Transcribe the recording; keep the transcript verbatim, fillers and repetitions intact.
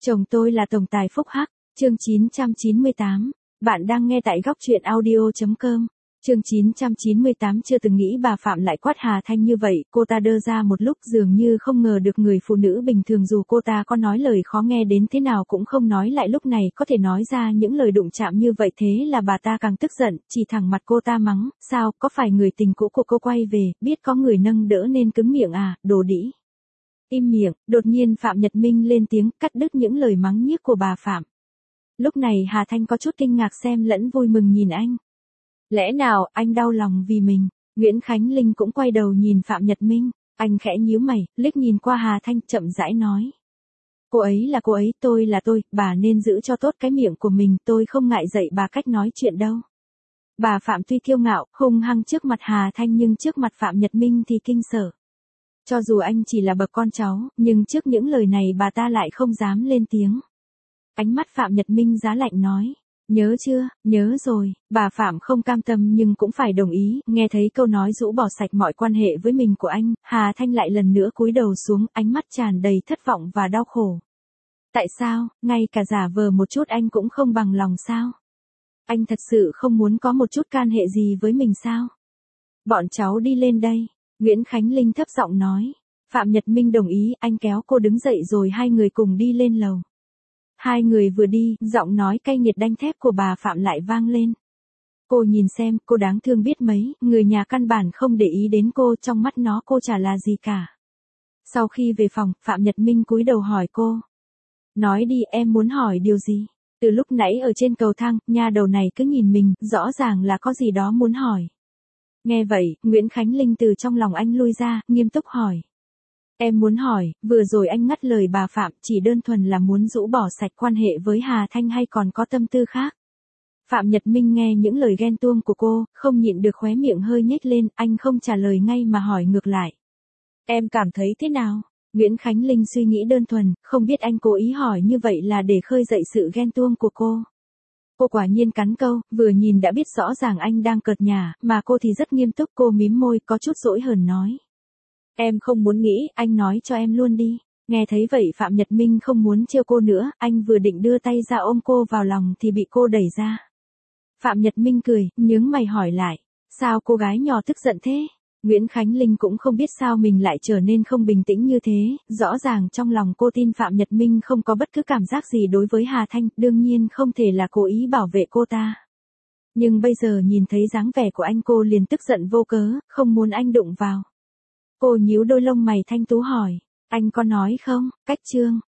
Chồng tôi là tổng tài phúc hắc, chương chín trăm chín mươi tám. Bạn đang nghe tại góc truyện audio chấm com. Chương chín trăm chín mươi tám chưa từng nghĩ bà Phạm lại quát Hà Thanh như vậy, cô ta đơ ra một lúc dường như không ngờ được người phụ nữ bình thường dù cô ta có nói lời khó nghe đến thế nào cũng không nói lại lúc này có thể nói ra những lời đụng chạm như vậy, thế là bà ta càng tức giận, chỉ thẳng mặt cô ta mắng, sao, có phải người tình cũ của cô quay về, biết có người nâng đỡ nên cứng miệng à, đồ đĩ. Im miệng, đột nhiên Phạm Nhật Minh lên tiếng cắt đứt những lời mắng nhiếc của bà Phạm. Lúc này Hà Thanh có chút kinh ngạc xem lẫn vui mừng nhìn anh. Lẽ nào anh đau lòng vì mình? Nguyễn Khánh Linh cũng quay đầu nhìn Phạm Nhật Minh, anh khẽ nhíu mày, liếc nhìn qua Hà Thanh chậm rãi nói. Cô ấy là cô ấy, tôi là tôi, bà nên giữ cho tốt cái miệng của mình, tôi không ngại dạy bà cách nói chuyện đâu. Bà Phạm tuy kiêu ngạo, hung hăng trước mặt Hà Thanh nhưng trước mặt Phạm Nhật Minh thì kinh sợ. Cho dù anh chỉ là bậc con cháu, nhưng trước những lời này bà ta lại không dám lên tiếng. Ánh mắt Phạm Nhật Minh giá lạnh nói. Nhớ chưa, nhớ rồi, bà Phạm không cam tâm nhưng cũng phải đồng ý, nghe thấy câu nói rũ bỏ sạch mọi quan hệ với mình của anh, Hà Thanh lại lần nữa cúi đầu xuống, ánh mắt tràn đầy thất vọng và đau khổ. Tại sao, ngay cả giả vờ một chút anh cũng không bằng lòng sao? Anh thật sự không muốn có một chút can hệ gì với mình sao? Bọn cháu đi lên đây, Nguyễn Khánh Linh thấp giọng nói. Phạm Nhật Minh đồng ý, anh kéo cô đứng dậy rồi hai người cùng đi lên lầu. Hai người vừa đi, giọng nói cay nghiệt đanh thép của bà Phạm lại vang lên. Cô nhìn xem, cô đáng thương biết mấy, người nhà căn bản không để ý đến cô, trong mắt nó cô chả là gì cả. Sau khi về phòng, Phạm Nhật Minh cúi đầu hỏi cô. Nói đi, em muốn hỏi điều gì? Từ lúc nãy ở trên cầu thang, nha đầu này cứ nhìn mình, rõ ràng là có gì đó muốn hỏi. Nghe vậy, Nguyễn Khánh Linh từ trong lòng anh lui ra, nghiêm túc hỏi. Em muốn hỏi, vừa rồi anh ngắt lời bà Phạm chỉ đơn thuần là muốn rũ bỏ sạch quan hệ với Hà Thanh hay còn có tâm tư khác? Phạm Nhật Minh nghe những lời ghen tuông của cô, không nhịn được khóe miệng hơi nhếch lên, anh không trả lời ngay mà hỏi ngược lại. Em cảm thấy thế nào? Nguyễn Khánh Linh suy nghĩ đơn thuần, không biết anh cố ý hỏi như vậy là để khơi dậy sự ghen tuông của cô. Cô quả nhiên cắn câu, vừa nhìn đã biết rõ ràng anh đang cợt nhả, mà cô thì rất nghiêm túc, cô mím môi có chút dỗi hờn nói. Em không muốn nghĩ, anh nói cho em luôn đi. Nghe thấy vậy Phạm Nhật Minh không muốn trêu cô nữa, anh vừa định đưa tay ra ôm cô vào lòng thì bị cô đẩy ra. Phạm Nhật Minh cười, nhướng mày hỏi lại, sao cô gái nhỏ tức giận thế? Nguyễn Khánh Linh cũng không biết sao mình lại trở nên không bình tĩnh như thế, rõ ràng trong lòng cô tin Phạm Nhật Minh không có bất cứ cảm giác gì đối với Hà Thanh, đương nhiên không thể là cố ý bảo vệ cô ta. Nhưng bây giờ nhìn thấy dáng vẻ của anh cô liền tức giận vô cớ, không muốn anh đụng vào. Cô nhíu đôi lông mày thanh tú hỏi, anh có nói không, cách chương,